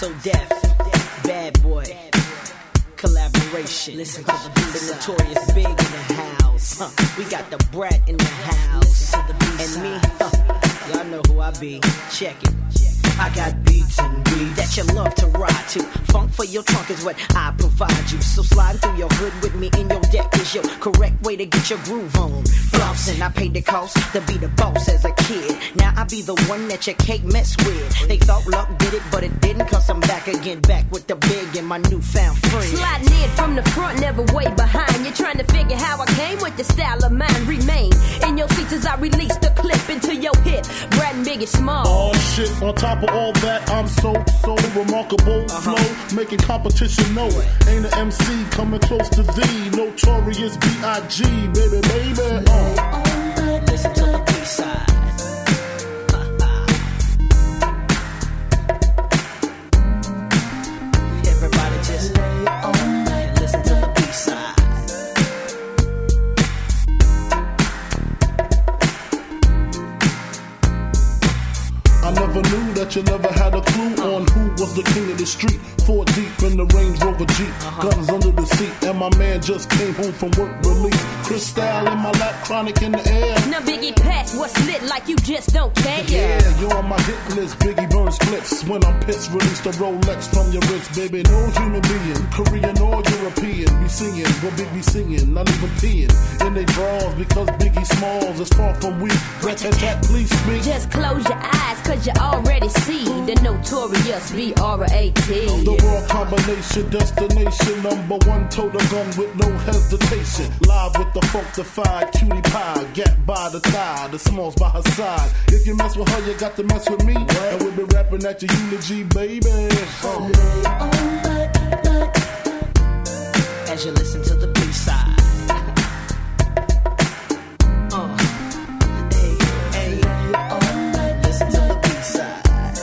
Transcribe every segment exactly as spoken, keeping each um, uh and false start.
So Def, Bad Boy, collaboration. Listen to the beat. The Notorious Big in the house. Huh. We got the Brat in the house. And me, huh. Y'all know who I be. Check it. I got beats and beats that you love to ride to. Funk for your trunk is what I provide you. So slide through your hood with me in your deck is your correct way to get your groove on. Flossing, I paid the cost to be the boss as a kid. Now I be the one that your cake mess with. They thought luck did it, but it didn't, cause I'm back again, back with the big and my newfound friend. Sliding in from the front, never way behind. You're trying to figure how I came with the style of mine. Remain in your seats as I release the clip into your hip. Brad and Biggie Small. Oh shit, on top of all that, I'm so, so remarkable. Uh-huh. Flow, making competition know it. Ain't an M C coming close to thee. Notorious B I G, baby, baby. Uh. Listen to the B-side. Everybody just lay on and listen to the B-side. I never knew that you never had a clue on who was the king of the street. Four deep in the Range Rover Jeep, uh-huh. Guns under the seat, and my man just came home from work release. Crystal in my lap, chronic in the air. Now Biggie pass what's lit like you just don't care. Yeah, you're on my hit list. Biggie burn splits when I'm pissed. Release the Rolex from your wrist, baby. No human being, Korean or European, be singing what Big be singing, not even peeing in they drawers because Biggie Smalls is far from weak. Rat tat tat, please speak. Just close your eyes, cause you already see the Notorious B R A T. The world combination, destination, number one, total gun with no hesitation. Live with the funkified cutie pie, gap by the thigh, the Smalls by her side. If you mess with her, you got to mess with me. What? And we'll be rapping at your eulogy, baby. Oh. As you listen to the B-side. uh. Hey, hey, oh. Listen to the B-side.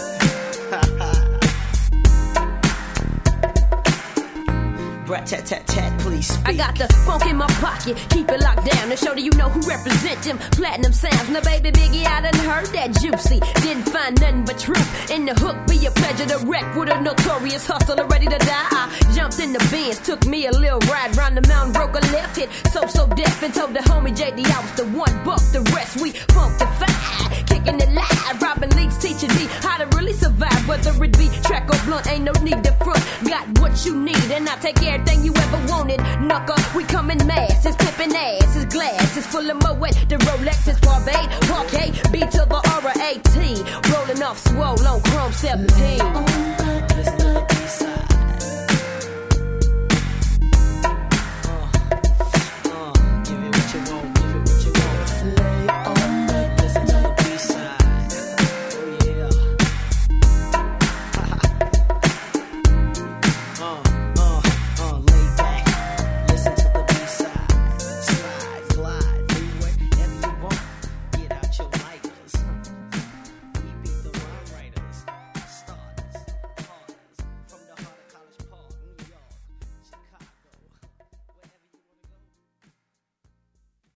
Brat tat tat tat, please speak. I got the funk in my pocket, keep it locked down to show that you know who represent them platinum sounds. Now baby Biggie, I done heard that juicy. Didn't find nothing but truth in the hook. Be a pleasure to wreck with a notorious hustler ready to die. I jumped in the Benz, took me a little ride round the mountain, broke a left hit, so so deaf, and told the homie J D I was the one. Buck the rest, we funkified, kicking it live. Robin Leaks teaching me how to really survive, whether it be track or blunt. Ain't no need to front. Got what you need, and I take everything you ever wanted. Knucker, we come in mass, it's flipping ass, it's glass, it's full of Moet. The Rolex is Barbade, Parquet, B to the R A T, rolling off swole on Chrome seventeen.